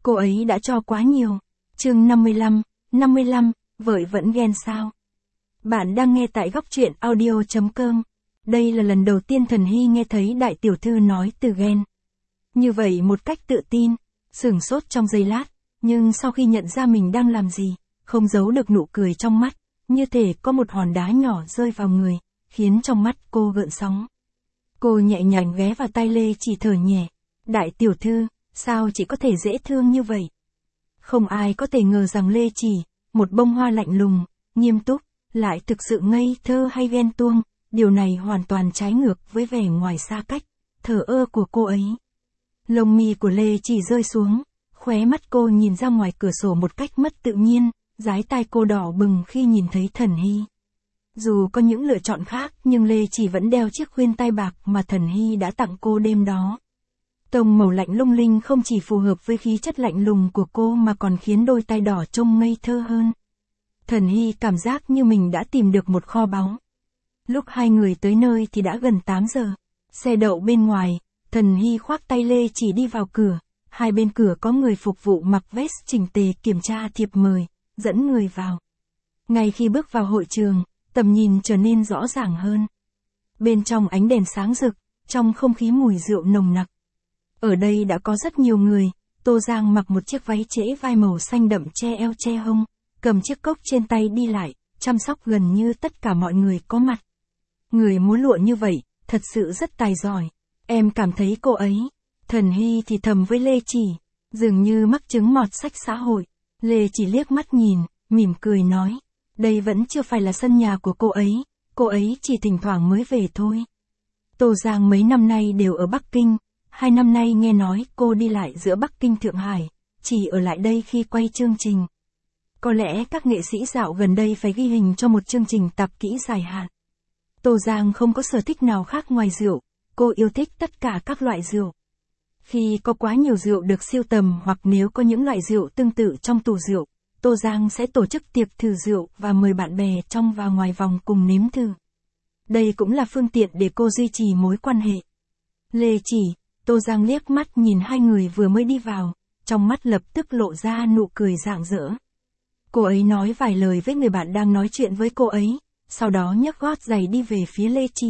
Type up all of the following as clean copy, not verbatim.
Cô ấy đã cho quá nhiều. Chương 55, vợ vẫn ghen sao? Bạn đang nghe tại góc truyện audio.com. Đây là lần đầu tiên Thần Hy nghe thấy đại tiểu thư nói từ ghen. Như vậy một cách tự tin, sửng sốt trong giây lát, nhưng sau khi nhận ra mình đang làm gì, không giấu được nụ cười trong mắt, như thể có một hòn đá nhỏ rơi vào người, khiến trong mắt cô gợn sóng. Cô nhẹ nhàng ghé vào tai Lê Chỉ thở nhẹ. Đại tiểu thư, sao chị có thể dễ thương như vậy? Không ai có thể ngờ rằng Lê Chỉ, một bông hoa lạnh lùng, nghiêm túc, lại thực sự ngây thơ hay ghen tuông, điều này hoàn toàn trái ngược với vẻ ngoài xa cách, thờ ơ của cô ấy. Lông mi của Lê Chỉ rơi xuống, khóe mắt cô nhìn ra ngoài cửa sổ một cách mất tự nhiên, dái tai cô đỏ bừng khi nhìn thấy Thần Hy. Dù có những lựa chọn khác nhưng Lê Chỉ vẫn đeo chiếc khuyên tai bạc mà Thần Hy đã tặng cô đêm đó. Tông màu lạnh lung linh không chỉ phù hợp với khí chất lạnh lùng của cô mà còn khiến đôi tai đỏ trông ngây thơ hơn. Thần Hy cảm giác như mình đã tìm được một kho báu. Lúc hai người tới nơi thì đã gần 8 giờ. Xe đậu bên ngoài, Thần Hy khoác tay Lê Chỉ đi vào cửa. Hai bên cửa có người phục vụ mặc vest chỉnh tề kiểm tra thiệp mời, dẫn người vào. Ngay khi bước vào hội trường, tầm nhìn trở nên rõ ràng hơn. Bên trong ánh đèn sáng rực, trong không khí mùi rượu nồng nặc. Ở đây đã có rất nhiều người. Tô Giang mặc một chiếc váy trễ vai màu xanh đậm che eo che hông, cầm chiếc cốc trên tay đi lại, chăm sóc gần như tất cả mọi người có mặt. Người múa lụa như vậy, thật sự rất tài giỏi. Em cảm thấy cô ấy. Thần Hy thì thầm với Lê Chỉ, dường như mắc chứng mọt sách xã hội. Lê Chỉ liếc mắt nhìn, mỉm cười nói, đây vẫn chưa phải là sân nhà của cô ấy chỉ thỉnh thoảng mới về thôi. Tô Giang mấy năm nay đều ở Bắc Kinh, 2 năm nay nghe nói cô đi lại giữa Bắc Kinh Thượng Hải, chỉ ở lại đây khi quay chương trình. Có lẽ các nghệ sĩ dạo gần đây phải ghi hình cho một chương trình tạp kỹ dài hạn. Tô Giang không có sở thích nào khác ngoài rượu, cô yêu thích tất cả các loại rượu. Khi có quá nhiều rượu được sưu tầm hoặc nếu có những loại rượu tương tự trong tủ rượu, Tô Giang sẽ tổ chức tiệc thử rượu và mời bạn bè trong và ngoài vòng cùng nếm thử. Đây cũng là phương tiện để cô duy trì mối quan hệ. Lê Chỉ, Tô Giang liếc mắt nhìn hai người vừa mới đi vào, trong mắt lập tức lộ ra nụ cười rạng rỡ. Cô ấy nói vài lời với người bạn đang nói chuyện với cô ấy, sau đó nhấc gót giày đi về phía Lê Chỉ.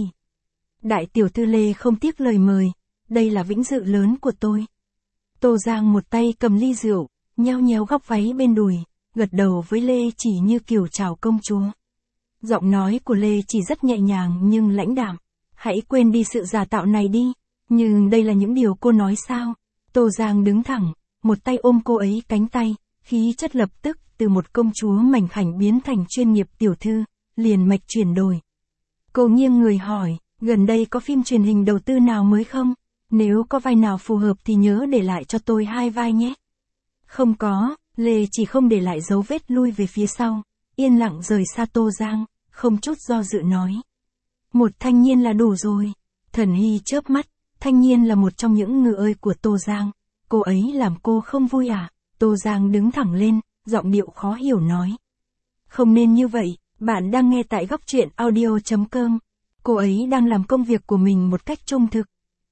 Đại tiểu thư Lê không tiếc lời mời, đây là vinh dự lớn của tôi. Tô Giang một tay cầm ly rượu, nheo nhéo góc váy bên đùi, gật đầu với Lê Chỉ như kiểu chào công chúa. Giọng nói của Lê Chỉ rất nhẹ nhàng nhưng lãnh đạm. Hãy quên đi sự giả tạo này đi. Nhưng đây là những điều cô nói sao? Tô Giang đứng thẳng, một tay ôm cô ấy cánh tay, khí chất lập tức từ một công chúa mảnh khảnh biến thành chuyên nghiệp tiểu thư, liền mạch chuyển đổi. Cô nghiêng người hỏi, gần đây có phim truyền hình đầu tư nào mới không? Nếu có vai nào phù hợp thì nhớ để lại cho tôi 2 vai nhé. Không có, Lê Chỉ không để lại dấu vết lui về phía sau, yên lặng rời xa Tô Giang, không chút do dự nói. Một Thanh Nhiên là đủ rồi. Thần Hy chớp mắt, Thanh Nhiên là một trong những ngựa ơi của Tô Giang. Cô ấy làm cô không vui à? Tô Giang đứng thẳng lên, giọng điệu khó hiểu nói. Không nên như vậy, bạn đang nghe tại góc truyện audio.com. Cô ấy đang làm công việc của mình một cách trung thực.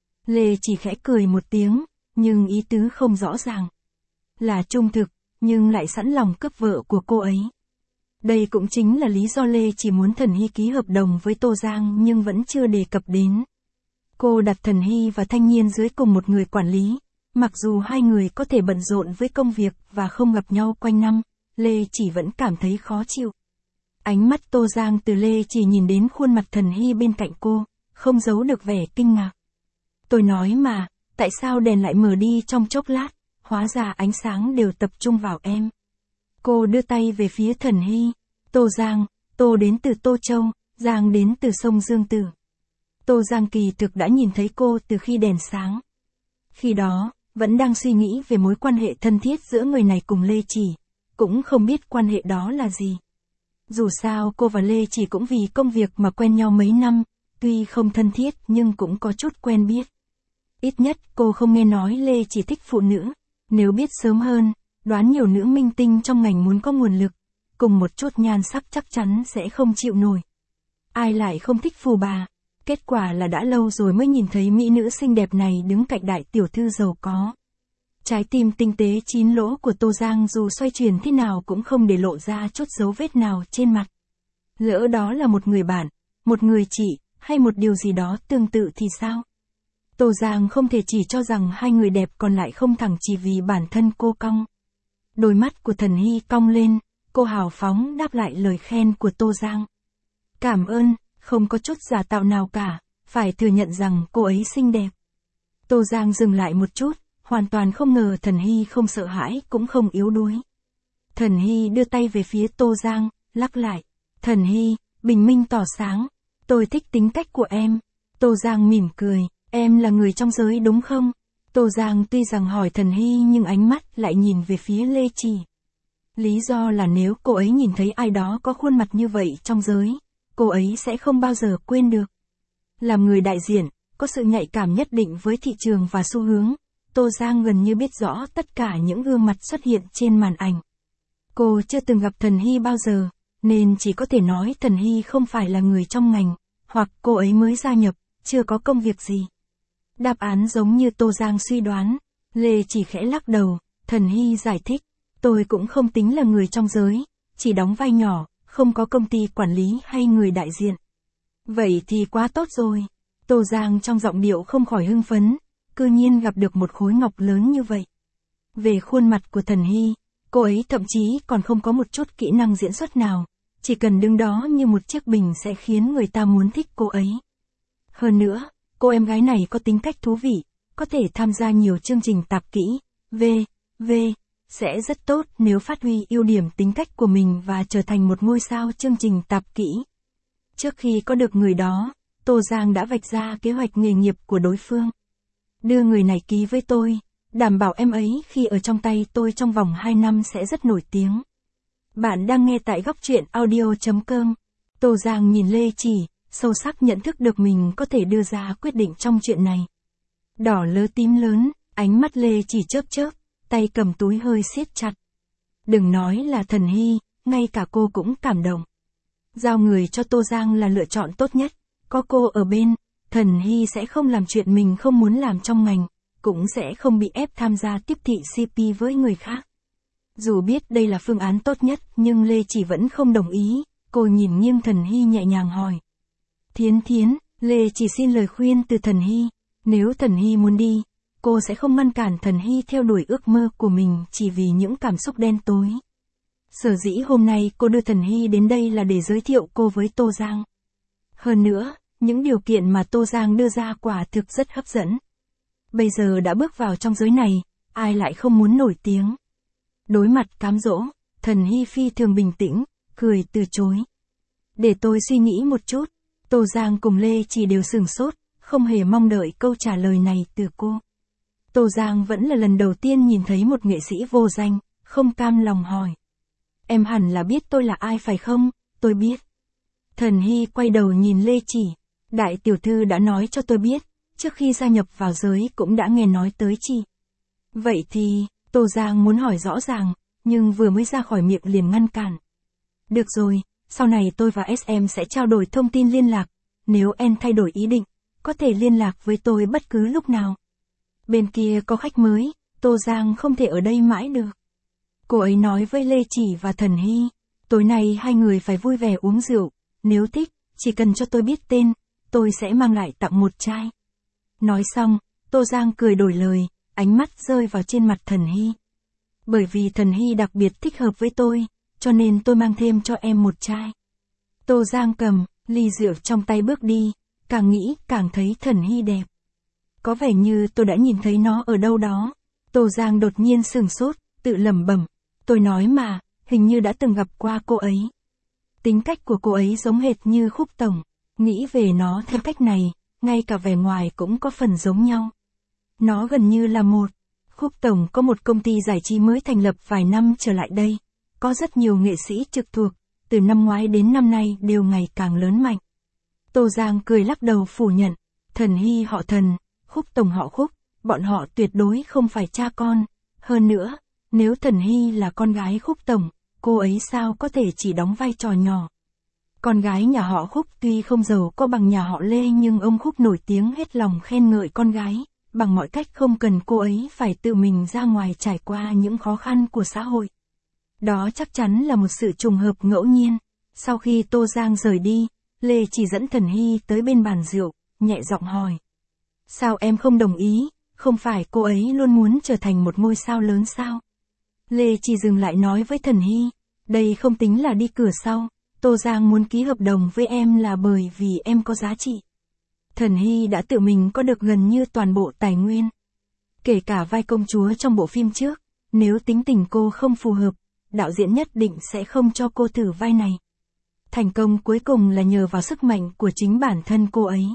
Lê Chỉ khẽ cười một tiếng, nhưng ý tứ không rõ ràng. Là trung thực, nhưng lại sẵn lòng cướp vợ của cô ấy. Đây cũng chính là lý do Lê Chỉ muốn Thần Hy ký hợp đồng với Tô Giang nhưng vẫn chưa đề cập đến. Cô đặt Thần Hy và Thanh Nhiên dưới cùng một người quản lý. Mặc dù hai người có thể bận rộn với công việc và không gặp nhau quanh năm, Lê Chỉ vẫn cảm thấy khó chịu. Ánh mắt Tô Giang từ Lê Chỉ nhìn đến khuôn mặt Thần Hy bên cạnh cô, không giấu được vẻ kinh ngạc. Tôi nói mà, tại sao đèn lại mở đi trong chốc lát, hóa ra ánh sáng đều tập trung vào em. Cô đưa tay về phía Thần Hy. Tô Giang, Tô đến từ Tô Châu, Giang đến từ sông Dương Tử. Tô Giang kỳ thực đã nhìn thấy cô từ khi đèn sáng. Khi đó, vẫn đang suy nghĩ về mối quan hệ thân thiết giữa người này cùng Lê Chỉ, cũng không biết quan hệ đó là gì. Dù sao cô và Lê Chỉ cũng vì công việc mà quen nhau mấy năm, tuy không thân thiết nhưng cũng có chút quen biết. Ít nhất cô không nghe nói Lê Chỉ thích phụ nữ, nếu biết sớm hơn, đoán nhiều nữ minh tinh trong ngành muốn có nguồn lực, cùng một chút nhan sắc chắc chắn sẽ không chịu nổi. Ai lại không thích phù bà, kết quả là đã lâu rồi mới nhìn thấy mỹ nữ xinh đẹp này đứng cạnh đại tiểu thư giàu có. Trái tim tinh tế chín lỗ của Tô Giang dù xoay chuyển thế nào cũng không để lộ ra chút dấu vết nào trên mặt. Lỡ đó là một người bạn, một người chị, hay một điều gì đó tương tự thì sao? Tô Giang không thể chỉ cho rằng hai người đẹp còn lại không thẳng chỉ vì bản thân cô cong. Đôi mắt của Thần Hy cong lên, cô hào phóng đáp lại lời khen của Tô Giang. Cảm ơn, không có chút giả tạo nào cả, phải thừa nhận rằng cô ấy xinh đẹp. Tô Giang dừng lại một chút, hoàn toàn không ngờ Thần Hy không sợ hãi cũng không yếu đuối. Thần Hy đưa tay về phía Tô Giang, lắc lại. Thần Hy, bình minh tỏ sáng. Tôi thích tính cách của em. Tô Giang mỉm cười, em là người trong giới đúng không? Tô Giang tuy rằng hỏi Thần Hy nhưng ánh mắt lại nhìn về phía Lê Chỉ. Lý do là nếu cô ấy nhìn thấy ai đó có khuôn mặt như vậy trong giới, cô ấy sẽ không bao giờ quên được. Làm người đại diện, có sự nhạy cảm nhất định với thị trường và xu hướng, Tô Giang gần như biết rõ tất cả những gương mặt xuất hiện trên màn ảnh. Cô chưa từng gặp Thần Hy bao giờ, nên chỉ có thể nói Thần Hy không phải là người trong ngành, hoặc cô ấy mới gia nhập, chưa có công việc gì. Đáp án giống như Tô Giang suy đoán, Lê Chỉ khẽ lắc đầu, Thần Hy giải thích, tôi cũng không tính là người trong giới, chỉ đóng vai nhỏ, không có công ty quản lý hay người đại diện. Vậy thì quá tốt rồi. Tô Giang trong giọng điệu không khỏi hưng phấn, cư nhiên gặp được một khối ngọc lớn như vậy. Về khuôn mặt của Thần Hy, cô ấy thậm chí còn không có một chút kỹ năng diễn xuất nào, chỉ cần đứng đó như một chiếc bình sẽ khiến người ta muốn thích cô ấy. Hơn nữa, cô em gái này có tính cách thú vị, có thể tham gia nhiều chương trình tạp kỹ, sẽ rất tốt nếu phát huy ưu điểm tính cách của mình và trở thành một ngôi sao chương trình tạp kỹ. Trước khi có được người đó, Tô Giang đã vạch ra kế hoạch nghề nghiệp của đối phương. Đưa người này ký với tôi, đảm bảo em ấy khi ở trong tay tôi trong vòng 2 năm sẽ rất nổi tiếng. Bạn đang nghe tại góc truyện audio.com. Tô Giang nhìn Lê Chỉ, sâu sắc nhận thức được mình có thể đưa ra quyết định trong chuyện này. Đỏ lớ tím lớn, ánh mắt Lê Chỉ chớp chớp, tay cầm túi hơi siết chặt. Đừng nói là Thần Hy, ngay cả cô cũng cảm động. Giao người cho Tô Giang là lựa chọn tốt nhất, có cô ở bên, Thần Hy sẽ không làm chuyện mình không muốn làm trong ngành, cũng sẽ không bị ép tham gia tiếp thị CP với người khác. Dù biết đây là phương án tốt nhất nhưng Lê Chỉ vẫn không đồng ý, cô nhìn nghiêng Thần Hy nhẹ nhàng hỏi. Thiến, Lê Chỉ xin lời khuyên từ Thần Hy, nếu Thần Hy muốn đi, cô sẽ không ngăn cản Thần Hy theo đuổi ước mơ của mình chỉ vì những cảm xúc đen tối. Sở dĩ hôm nay cô đưa Thần Hy đến đây là để giới thiệu cô với Tô Giang. Hơn nữa, những điều kiện mà Tô Giang đưa ra quả thực rất hấp dẫn. Bây giờ đã bước vào trong giới này, ai lại không muốn nổi tiếng. Đối mặt cám dỗ, Thần Hy phi thường bình tĩnh, cười từ chối. Để tôi suy nghĩ một chút, Tô Giang cùng Lê Chỉ đều sửng sốt, không hề mong đợi câu trả lời này từ cô. Tô Giang vẫn là lần đầu tiên nhìn thấy một nghệ sĩ vô danh, không cam lòng hỏi. Em hẳn là biết tôi là ai phải không? Tôi biết. Thần Hy quay đầu nhìn Lê Chỉ. Đại tiểu thư đã nói cho tôi biết, trước khi gia nhập vào giới cũng đã nghe nói tới chị. Vậy thì, Tô Giang muốn hỏi rõ ràng, nhưng vừa mới ra khỏi miệng liền ngăn cản. Được rồi, sau này tôi và SM sẽ trao đổi thông tin liên lạc, nếu em thay đổi ý định, có thể liên lạc với tôi bất cứ lúc nào. Bên kia có khách mới, Tô Giang không thể ở đây mãi được. Cô ấy nói với Lê Chỉ và Thần Hy, tối nay hai người phải vui vẻ uống rượu, nếu thích, chỉ cần cho tôi biết tên, tôi sẽ mang lại tặng một chai. Nói xong, Tô Giang cười đổi lời, ánh mắt rơi vào trên mặt Thần Hy. Bởi vì Thần Hy đặc biệt thích hợp với tôi, cho nên tôi mang thêm cho em một chai. Tô Giang cầm ly rượu trong tay bước đi, càng nghĩ càng thấy Thần Hy đẹp. Có vẻ như tôi đã nhìn thấy nó ở đâu đó. Tô Giang đột nhiên sửng sốt, tự lẩm bẩm. Tôi nói mà, hình như đã từng gặp qua cô ấy. Tính cách của cô ấy giống hệt như Khúc Tổng. Nghĩ về nó theo cách này, ngay cả vẻ ngoài cũng có phần giống nhau. Nó gần như là một. Khúc Tổng có một công ty giải trí mới thành lập vài năm trở lại đây. Có rất nhiều nghệ sĩ trực thuộc, từ năm ngoái đến năm nay đều ngày càng lớn mạnh. Tô Giang cười lắc đầu phủ nhận. Thần Hy họ Thần, Khúc Tổng họ Khúc, bọn họ tuyệt đối không phải cha con. Hơn nữa, nếu Thần Hy là con gái Khúc Tổng, cô ấy sao có thể chỉ đóng vai trò nhỏ. Con gái nhà họ Khúc tuy không giàu có bằng nhà họ Lê nhưng ông Khúc nổi tiếng hết lòng khen ngợi con gái, bằng mọi cách không cần cô ấy phải tự mình ra ngoài trải qua những khó khăn của xã hội. Đó chắc chắn là một sự trùng hợp ngẫu nhiên. Sau khi Tô Giang rời đi, Lê chỉ dẫn Thần Hy tới bên bàn rượu, nhẹ giọng hỏi. Sao em không đồng ý, không phải cô ấy luôn muốn trở thành một ngôi sao lớn sao? Lê chỉ dừng lại nói với Thần Hy, đây không tính là đi cửa sau, Tô Giang muốn ký hợp đồng với em là bởi vì em có giá trị. Thần Hy đã tự mình có được gần như toàn bộ tài nguyên. Kể cả vai công chúa trong bộ phim trước, nếu tính tình cô không phù hợp, đạo diễn nhất định sẽ không cho cô thử vai này. Thành công cuối cùng là nhờ vào sức mạnh của chính bản thân cô ấy.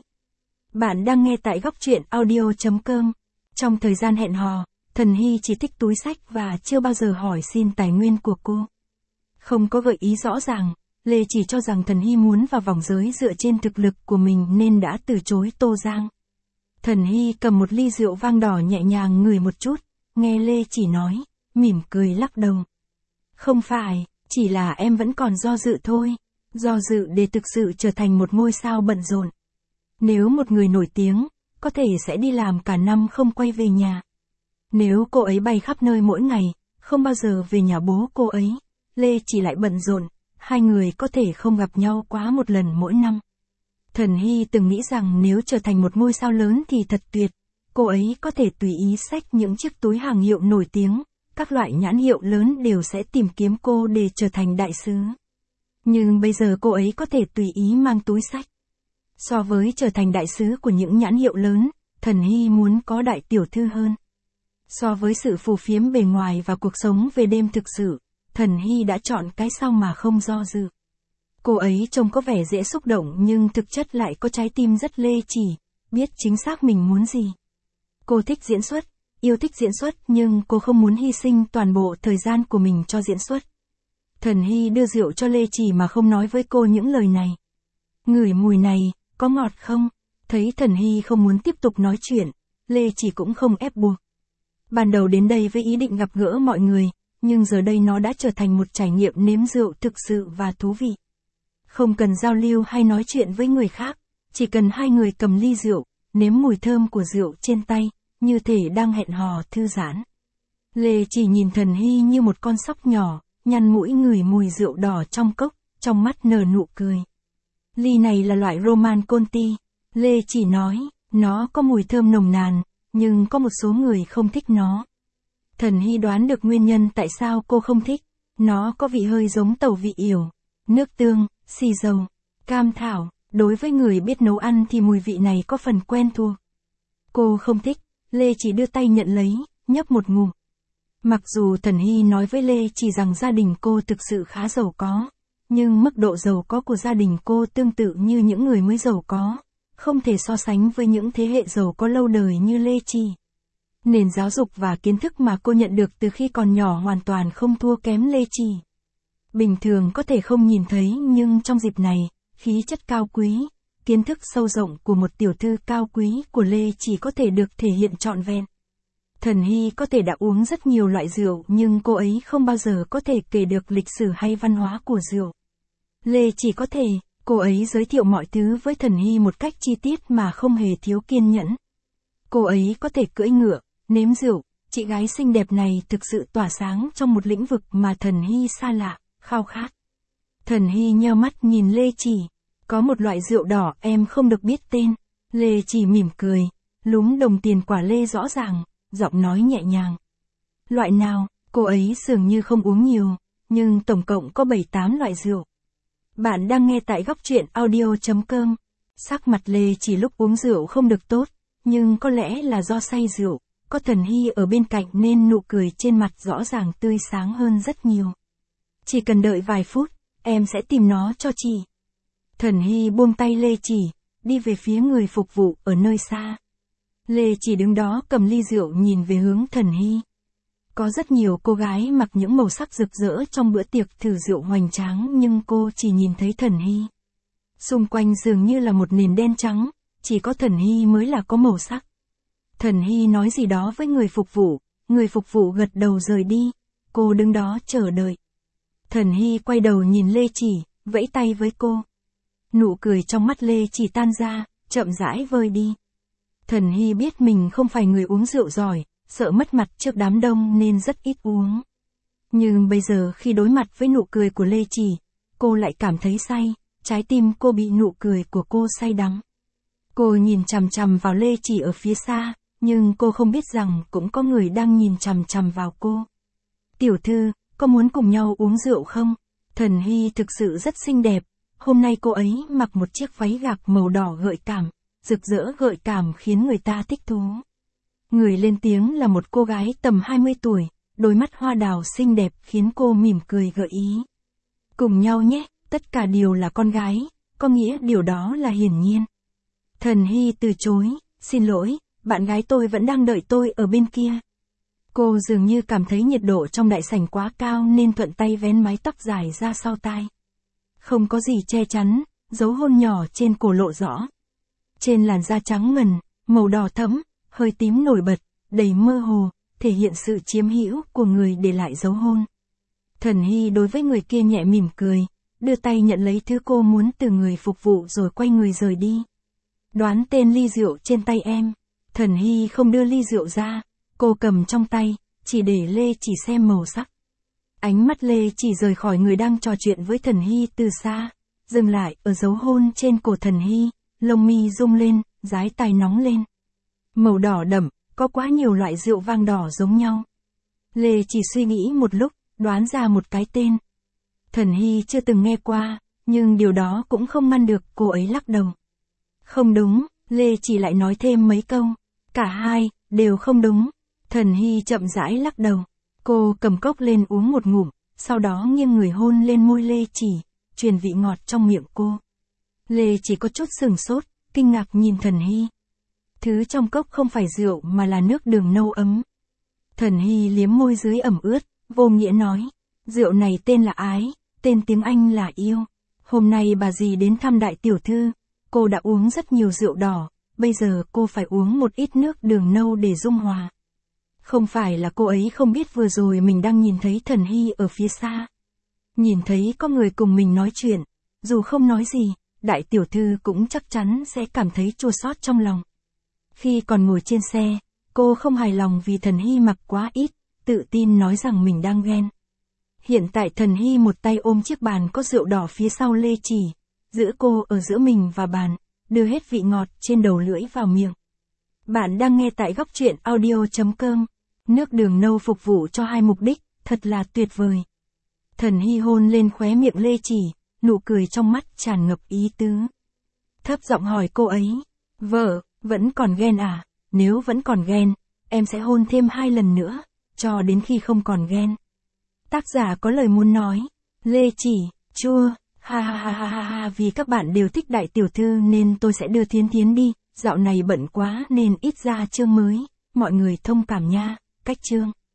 Bạn đang nghe tại góc truyện audio.com. Trong thời gian hẹn hò, Thần Hy chỉ thích túi xách và chưa bao giờ hỏi xin tài nguyên của cô. Không có gợi ý rõ ràng, Lê chỉ cho rằng Thần Hy muốn vào vòng giới dựa trên thực lực của mình nên đã từ chối Tô Giang. Thần Hy cầm một ly rượu vang đỏ nhẹ nhàng ngửi một chút, nghe Lê chỉ nói, mỉm cười lắc đầu. Không phải, chỉ là em vẫn còn do dự thôi, do dự để thực sự trở thành một ngôi sao bận rộn. Nếu một người nổi tiếng, có thể sẽ đi làm cả năm không quay về nhà. Nếu cô ấy bay khắp nơi mỗi ngày, không bao giờ về nhà bố cô ấy, Lê chỉ lại bận rộn, hai người có thể không gặp nhau quá một lần mỗi năm. Thần Hy từng nghĩ rằng nếu trở thành một ngôi sao lớn thì thật tuyệt, cô ấy có thể tùy ý xách những chiếc túi hàng hiệu nổi tiếng, các loại nhãn hiệu lớn đều sẽ tìm kiếm cô để trở thành đại sứ. Nhưng bây giờ cô ấy có thể tùy ý mang túi xách. So với trở thành đại sứ của những nhãn hiệu lớn, Thần Hy muốn có đại tiểu thư hơn. So với sự phù phiếm bề ngoài và cuộc sống về đêm thực sự, Thần Hy đã chọn cái sau mà không do dự. Cô ấy trông có vẻ dễ xúc động nhưng thực chất lại có trái tim rất lê chỉ, biết chính xác mình muốn gì. Cô thích diễn xuất, yêu thích diễn xuất nhưng cô không muốn hy sinh toàn bộ thời gian của mình cho diễn xuất. Thần Hy đưa rượu cho Lê Chỉ mà không nói với cô những lời này. Ngửi mùi này, có ngọt không? Thấy Thần Hy không muốn tiếp tục nói chuyện, Lê Chỉ cũng không ép buộc. Ban đầu đến đây với ý định gặp gỡ mọi người, nhưng giờ đây nó đã trở thành một trải nghiệm nếm rượu thực sự và thú vị. Không cần giao lưu hay nói chuyện với người khác, chỉ cần hai người cầm ly rượu, nếm mùi thơm của rượu trên tay, như thể đang hẹn hò thư giãn. Lê Chỉ nhìn Thần Hy như một con sóc nhỏ, nhăn mũi ngửi mùi rượu đỏ trong cốc, trong mắt nở nụ cười. Ly này là loại Roman Conti, Lê Chỉ nói, nó có mùi thơm nồng nàn, nhưng có một số người không thích nó. Thần Hy đoán được nguyên nhân tại sao cô không thích, nó có vị hơi giống tàu vị ỉu, nước tương, xì dầu, cam thảo, đối với người biết nấu ăn thì mùi vị này có phần quen thuộc. Cô không thích, Lê Chỉ đưa tay nhận lấy, nhấp một ngụm. Mặc dù Thần Hy nói với Lê Chỉ rằng gia đình cô thực sự khá giàu có, nhưng mức độ giàu có của gia đình cô tương tự như những người mới giàu có, không thể so sánh với những thế hệ giàu có lâu đời như Lê Chỉ. Nền giáo dục và kiến thức mà cô nhận được từ khi còn nhỏ hoàn toàn không thua kém Lê Chỉ. Bình thường có thể không nhìn thấy nhưng trong dịp này, khí chất cao quý, kiến thức sâu rộng của một tiểu thư cao quý của Lê Chỉ có thể được thể hiện trọn vẹn. Thần Hy có thể đã uống rất nhiều loại rượu nhưng cô ấy không bao giờ có thể kể được lịch sử hay văn hóa của rượu. Lê Chỉ có thể, cô ấy giới thiệu mọi thứ với Thần Hy một cách chi tiết mà không hề thiếu kiên nhẫn. Cô ấy có thể cưỡi ngựa, nếm rượu, chị gái xinh đẹp này thực sự tỏa sáng trong một lĩnh vực mà Thần Hy xa lạ, khao khát. Thần Hy nheo mắt nhìn Lê Chỉ, có một loại rượu đỏ em không được biết tên. Lê Chỉ mỉm cười, lúm đồng tiền quả lê rõ ràng, giọng nói nhẹ nhàng. Loại nào, cô ấy dường như không uống nhiều, nhưng tổng cộng có 7-8 loại rượu. Bạn đang nghe tại góc truyện audio.com. Sắc mặt Lê Chỉ lúc uống rượu không được tốt, nhưng có lẽ là do say rượu, có Thần Hy ở bên cạnh nên nụ cười trên mặt rõ ràng tươi sáng hơn rất nhiều. Chỉ cần đợi vài phút, em sẽ tìm nó cho chị. Thần Hy buông tay Lê Chỉ, đi về phía người phục vụ ở nơi xa. Lê Chỉ đứng đó cầm ly rượu nhìn về hướng Thần Hy. Có rất nhiều cô gái mặc những màu sắc rực rỡ trong bữa tiệc thử rượu hoành tráng nhưng cô chỉ nhìn thấy Thần Hy. Xung quanh dường như là một nền đen trắng, chỉ có Thần Hy mới là có màu sắc. Thần Hy nói gì đó với người phục vụ gật đầu rời đi, cô đứng đó chờ đợi. Thần Hy quay đầu nhìn Lê Chỉ, vẫy tay với cô. Nụ cười trong mắt Lê Chỉ tan ra, chậm rãi vơi đi. Thần Hy biết mình không phải người uống rượu giỏi, sợ mất mặt trước đám đông nên rất ít uống. Nhưng bây giờ khi đối mặt với nụ cười của Lê Chỉ, cô lại cảm thấy say, trái tim cô bị nụ cười của cô say đắm. Cô nhìn chằm chằm vào Lê Chỉ ở phía xa, nhưng cô không biết rằng cũng có người đang nhìn chằm chằm vào cô. Tiểu thư, có muốn cùng nhau uống rượu không? Thần Hy thực sự rất xinh đẹp, hôm nay cô ấy mặc một chiếc váy gạc màu đỏ gợi cảm, rực rỡ gợi cảm khiến người ta thích thú. Người lên tiếng là một cô gái tầm 20 tuổi, đôi mắt hoa đào xinh đẹp khiến cô mỉm cười gợi ý. Cùng nhau nhé, tất cả đều là con gái, có nghĩa điều đó là hiển nhiên. Thần Hy từ chối, xin lỗi, bạn gái tôi vẫn đang đợi tôi ở bên kia. Cô dường như cảm thấy nhiệt độ trong đại sảnh quá cao nên thuận tay vén mái tóc dài ra sau tai. Không có gì che chắn, dấu hôn nhỏ trên cổ lộ rõ. Trên làn da trắng ngần, màu đỏ thẫm, hơi tím nổi bật, đầy mơ hồ, thể hiện sự chiếm hữu của người để lại dấu hôn. Thần Hy đối với người kia nhẹ mỉm cười, đưa tay nhận lấy thứ cô muốn từ người phục vụ rồi quay người rời đi. Đoán tên ly rượu trên tay em. Thần Hy không đưa ly rượu ra, cô cầm trong tay, chỉ để Lê Chỉ xem màu sắc. Ánh mắt Lê Chỉ rời khỏi người đang trò chuyện với Thần Hy từ xa, dừng lại ở dấu hôn trên cổ Thần Hy, lông mi rung lên, dái tai nóng lên. Màu đỏ đậm, có quá nhiều loại rượu vang đỏ giống nhau. Lê Chỉ suy nghĩ một lúc, đoán ra một cái tên. Thần Hy chưa từng nghe qua, nhưng điều đó cũng không ngăn được cô ấy lắc đầu. Không đúng, Lê Chỉ lại nói thêm mấy câu. Cả hai, đều không đúng. Thần Hy chậm rãi lắc đầu. Cô cầm cốc lên uống một ngụm, sau đó nghiêng người hôn lên môi Lê Chỉ, truyền vị ngọt trong miệng cô. Lê Chỉ có chút sửng sốt, kinh ngạc nhìn Thần Hy. Thứ trong cốc không phải rượu mà là nước đường nâu ấm. Thần Hy liếm môi dưới ẩm ướt, vô nghĩa nói. Rượu này tên là ái, tên tiếng Anh là yêu. Hôm nay bà dì đến thăm đại tiểu thư, cô đã uống rất nhiều rượu đỏ, bây giờ cô phải uống một ít nước đường nâu để dung hòa. Không phải là cô ấy không biết vừa rồi mình đang nhìn thấy Thần Hy ở phía xa. Nhìn thấy có người cùng mình nói chuyện, dù không nói gì, đại tiểu thư cũng chắc chắn sẽ cảm thấy chua xót trong lòng. Khi còn ngồi trên xe, cô không hài lòng vì Thần Hy mặc quá ít, tự tin nói rằng mình đang ghen. Hiện tại Thần Hy một tay ôm chiếc bàn có rượu đỏ phía sau Lê Chỉ, giữ cô ở giữa mình và bàn, đưa hết vị ngọt trên đầu lưỡi vào miệng. Bạn đang nghe tại Góc Truyện Audio.com. Nước đường nâu phục vụ cho hai mục đích, thật là tuyệt vời. Thần Hy hôn lên khóe miệng Lê Chỉ, nụ cười trong mắt tràn ngập ý tứ. Thấp giọng hỏi cô ấy, vợ, vẫn còn ghen à? Nếu vẫn còn ghen, em sẽ hôn thêm 2 lần nữa, cho đến khi không còn ghen. Tác giả có lời muốn nói, Lê Chỉ, chua, ha ha ha ha ha ha, vì các bạn đều thích đại tiểu thư nên tôi sẽ đưa Thiến Thiến đi, dạo này bận quá nên ít ra chương mới, mọi người thông cảm nha, cách chương.